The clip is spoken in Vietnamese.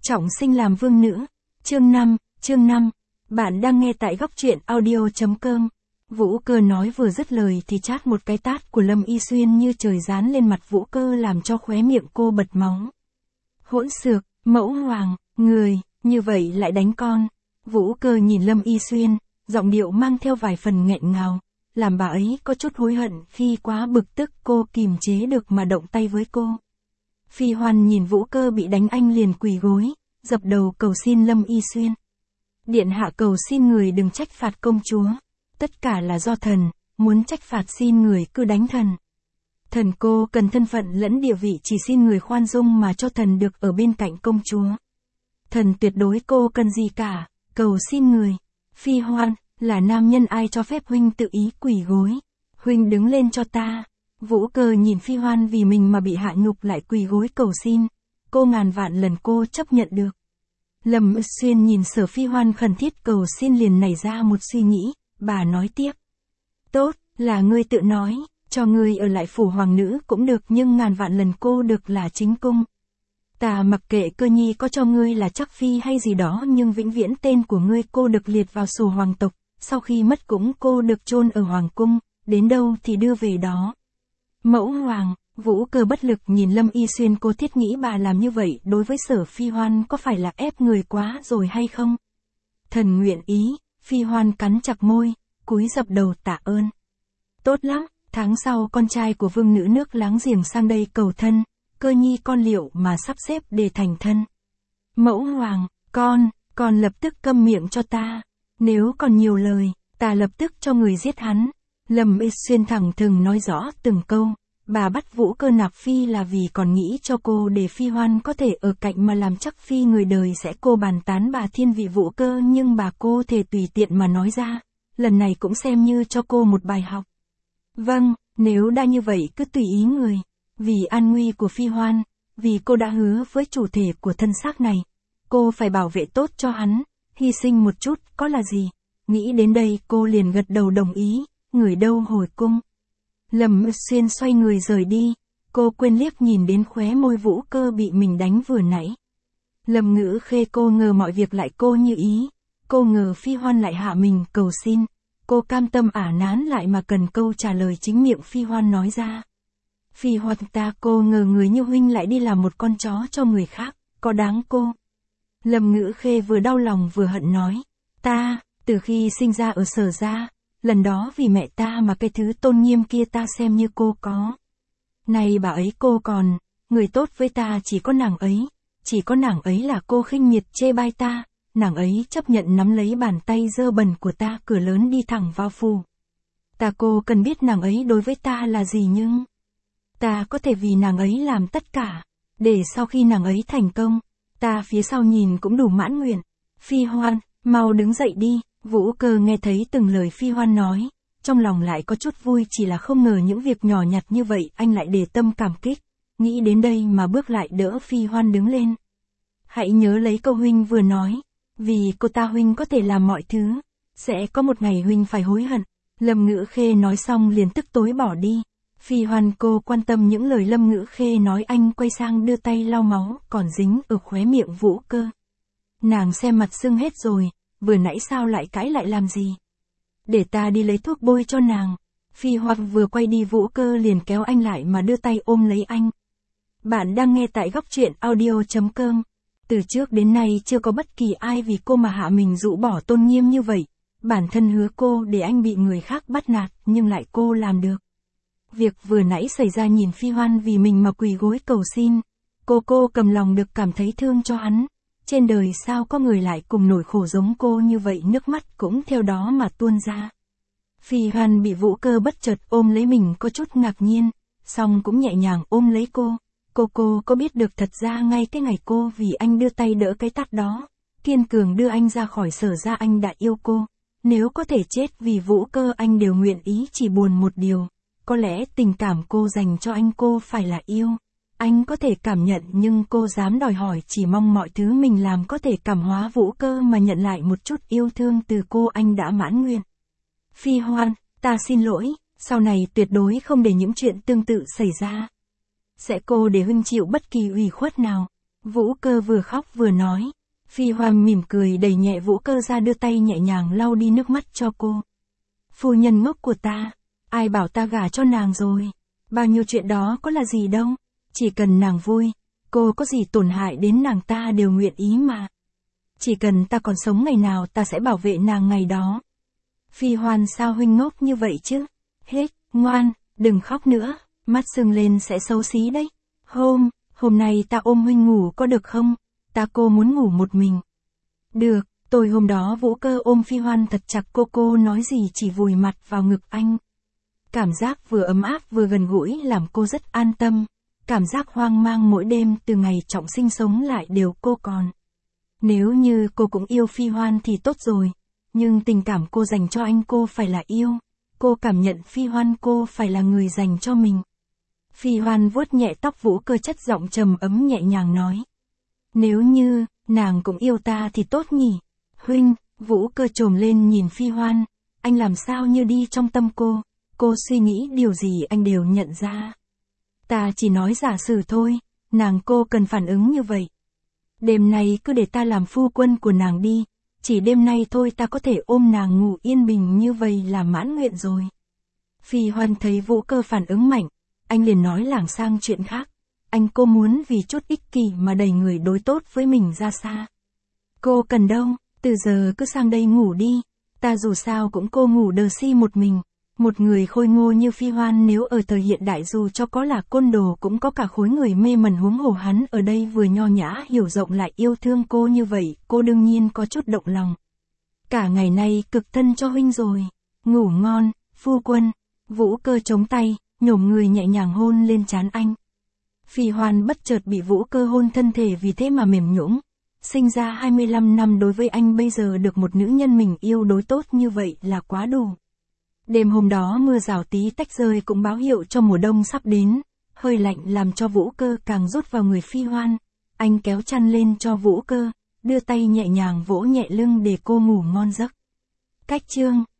Trọng sinh làm vương nữ. Chương 5. Bạn đang nghe tại góc truyện audio.com. Vũ Cơ nói vừa dứt lời thì chát một cái tát của Lâm Y Xuyên như trời giáng lên mặt Vũ Cơ làm cho khóe miệng cô bật máu. Hỗn xược, mẫu hoàng, người, như vậy lại đánh con. Vũ Cơ nhìn Lâm Y Xuyên, giọng điệu mang theo vài phần nghẹn ngào, làm bà ấy có chút hối hận khi quá bực tức cô kìm chế được mà động tay với cô. Phi Hoan nhìn Vũ Cơ bị đánh anh liền quỳ gối, dập đầu cầu xin Lâm Y Xuyên. Điện hạ cầu xin người đừng trách phạt công chúa. Tất cả là do thần, muốn trách phạt xin người cứ đánh thần. Thần cô cần thân phận lẫn địa vị chỉ xin người khoan dung mà cho thần được ở bên cạnh công chúa. Thần tuyệt đối cô cần gì cả, cầu xin người. Phi Hoan, là nam nhân ai cho phép huynh tự ý quỳ gối. Huynh đứng lên cho ta. Vũ Cơ nhìn Phi Hoan vì mình mà bị hạ nhục lại quỳ gối cầu xin. Cô ngàn vạn lần cô chấp nhận được. Lâm Xuyên nhìn Sở Phi Hoan khẩn thiết cầu xin liền nảy ra một suy nghĩ, bà nói tiếp. Tốt, là ngươi tự nói, cho ngươi ở lại phủ hoàng nữ cũng được nhưng ngàn vạn lần cô được là chính cung. Ta mặc kệ Cơ nhi có cho ngươi là chắc phi hay gì đó nhưng vĩnh viễn tên của ngươi cô được liệt vào sổ hoàng tộc, sau khi mất cũng cô được chôn ở hoàng cung, đến đâu thì đưa về đó. Mẫu hoàng, Vũ Cơ bất lực nhìn Lâm Y Xuyên, cô thiết nghĩ bà làm như vậy đối với Sở Phi Hoan có phải là ép người quá rồi hay không? Thần nguyện ý. Phi Hoan cắn chặt môi, cúi dập đầu tạ ơn. Tốt lắm, tháng sau con trai của vương nữ nước láng giềng sang đây cầu thân, Cơ nhi con liệu mà sắp xếp để thành thân. Mẫu hoàng, con lập tức câm miệng cho ta. Nếu còn nhiều lời, ta lập tức cho người giết hắn. Lâm Y Xuyên thẳng thừng nói rõ từng câu. Bà bắt Vũ Cơ nạp phi là vì còn nghĩ cho cô để Phi Hoan có thể ở cạnh mà làm chắc phi người đời sẽ cô bàn tán bà thiên vị Vũ Cơ nhưng bà cô thể tùy tiện mà nói ra. Lần này cũng xem như cho cô một bài học. Vâng, nếu đã như vậy cứ tùy ý người. Vì an nguy của Phi Hoan, vì cô đã hứa với chủ thể của thân xác này. Cô phải bảo vệ tốt cho hắn, hy sinh một chút có là gì. Nghĩ đến đây cô liền gật đầu đồng ý, người đâu hồi cung. Lâm Xuyên xoay người rời đi, cô quên liếc nhìn đến khóe môi Vũ Cơ bị mình đánh vừa nãy. Lâm Ngữ Khê cô ngờ mọi việc lại cô như ý, cô ngờ Phi Hoan lại hạ mình cầu xin, cô cam tâm ả nán lại mà cần câu trả lời chính miệng Phi Hoan nói ra. Phi Hoan ta cô ngờ người như huynh lại đi làm một con chó cho người khác, có đáng cô? Lâm Ngữ Khê vừa đau lòng vừa hận nói, ta, từ khi sinh ra ở Sở gia, lần đó vì mẹ ta mà cái thứ tôn nghiêm kia ta xem như cô có. Này bà ấy cô còn, người tốt với ta chỉ có nàng ấy là cô khinh miệt chê bai ta, nàng ấy chấp nhận nắm lấy bàn tay dơ bẩn của ta cửa lớn đi thẳng vào phủ. Ta cô cần biết nàng ấy đối với ta là gì nhưng ta có thể vì nàng ấy làm tất cả, để sau khi nàng ấy thành công, ta phía sau nhìn cũng đủ mãn nguyện. Phi Hoan, mau đứng dậy đi. Vũ Cơ nghe thấy từng lời Phi Hoan nói, trong lòng lại có chút vui chỉ là không ngờ những việc nhỏ nhặt như vậy anh lại để tâm cảm kích, nghĩ đến đây mà bước lại đỡ Phi Hoan đứng lên. Hãy nhớ lấy câu huynh vừa nói, vì cô ta huynh có thể làm mọi thứ, sẽ có một ngày huynh phải hối hận. Lâm Ngữ Khê nói xong liền tức tối bỏ đi. Phi Hoan cô quan tâm những lời Lâm Ngữ Khê nói anh quay sang đưa tay lau máu còn dính ở khóe miệng Vũ Cơ. Nàng xem mặt sưng hết rồi. Vừa nãy sao lại cãi lại làm gì? Để ta đi lấy thuốc bôi cho nàng. Phi Hoan vừa quay đi Vũ Cơ liền kéo anh lại mà đưa tay ôm lấy anh. Bạn đang nghe tại góc truyện audio.com. Từ trước đến nay chưa có bất kỳ ai vì cô mà hạ mình rũ bỏ tôn nghiêm như vậy. Bản thân hứa cô để anh bị người khác bắt nạt nhưng lại cô làm được. Việc vừa nãy xảy ra nhìn Phi Hoan vì mình mà quỳ gối cầu xin. Cô cầm lòng được cảm thấy thương cho hắn. Trên đời sao có người lại cùng nỗi khổ giống cô như vậy, nước mắt cũng theo đó mà tuôn ra. Phi Hoan bị Vũ Cơ bất chợt ôm lấy mình có chút ngạc nhiên, song cũng nhẹ nhàng ôm lấy cô. Cô có biết được thật ra ngay cái ngày cô vì anh đưa tay đỡ cái tát đó, kiên cường đưa anh ra khỏi Sở gia anh đã yêu cô. Nếu có thể chết vì Vũ Cơ anh đều nguyện ý, chỉ buồn một điều. Có lẽ tình cảm cô dành cho anh cô phải là yêu. Anh có thể cảm nhận nhưng cô dám đòi hỏi chỉ mong mọi thứ mình làm có thể cảm hóa Vũ Cơ mà nhận lại một chút yêu thương từ cô anh đã mãn nguyện. Phi Hoan, ta xin lỗi, sau này tuyệt đối không để những chuyện tương tự xảy ra. Sẽ cô để huynh chịu bất kỳ ủy khuất nào. Vũ Cơ vừa khóc vừa nói. Phi Hoan mỉm cười đẩy nhẹ Vũ Cơ ra, đưa tay nhẹ nhàng lau đi nước mắt cho cô. Phu nhân ngốc của ta, ai bảo ta gả cho nàng rồi, bao nhiêu chuyện đó có là gì đâu, chỉ cần nàng vui, cô có gì tổn hại đến nàng ta đều nguyện ý mà. Chỉ cần ta còn sống ngày nào ta sẽ bảo vệ nàng ngày đó. Phi Hoan, sao huynh ngốc như vậy chứ? Hết, ngoan, đừng khóc nữa, mắt sưng lên sẽ xấu xí đấy. Hôm nay ta ôm huynh ngủ có được không? Cô muốn ngủ một mình. Được, tối hôm đó Vũ Cơ ôm Phi Hoan thật chặt, cô nói gì chỉ vùi mặt vào ngực anh. Cảm giác vừa ấm áp vừa gần gũi làm cô rất an tâm. Cảm giác hoang mang mỗi đêm từ ngày trọng sinh sống lại đều cô còn. Nếu như cô cũng yêu Phi Hoan thì tốt rồi. Nhưng tình cảm cô dành cho anh cô phải là yêu. Cô cảm nhận Phi Hoan cô phải là người dành cho mình. Phi Hoan vuốt nhẹ tóc Vũ Cơ, chất giọng trầm ấm nhẹ nhàng nói. Nếu như, nàng cũng yêu ta thì tốt nhỉ. Huynh, Vũ Cơ trồm lên nhìn Phi Hoan. Anh làm sao như đi trong tâm cô suy nghĩ điều gì anh đều nhận ra. Ta chỉ nói giả sử thôi, nàng cô cần phản ứng như vậy. Đêm nay cứ để ta làm phu quân của nàng đi, chỉ đêm nay thôi ta có thể ôm nàng ngủ yên bình như vậy là mãn nguyện rồi. Phi Hoan thấy Vũ Cơ phản ứng mạnh, anh liền nói lảng sang chuyện khác. Cô muốn vì chút ích kỷ mà đẩy người đối tốt với mình ra xa. Cô cần đâu, từ giờ cứ sang đây ngủ đi, ta dù sao cũng cô ngủ đờ si một mình. Một người khôi ngô như Phi Hoan nếu ở thời hiện đại dù cho có là côn đồ cũng có cả khối người mê mẩn, huống hồ hắn ở đây vừa nho nhã hiểu rộng lại yêu thương cô như vậy, cô đương nhiên có chút động lòng. Cả ngày nay cực thân cho huynh rồi, ngủ ngon, phu quân. Vũ Cơ chống tay, nhổm người nhẹ nhàng hôn lên trán anh. Phi Hoan bất chợt bị Vũ Cơ hôn thân thể vì thế mà mềm nhũn. Sinh ra 25 năm đối với anh bây giờ được một nữ nhân mình yêu đối tốt như vậy là quá đủ. Đêm hôm đó mưa rào tí tách rơi cũng báo hiệu cho mùa đông sắp đến, hơi lạnh làm cho Vũ Cơ càng rút vào người Phi Hoan. Anh kéo chăn lên cho Vũ Cơ, đưa tay nhẹ nhàng vỗ nhẹ lưng để cô ngủ ngon giấc. Cách chương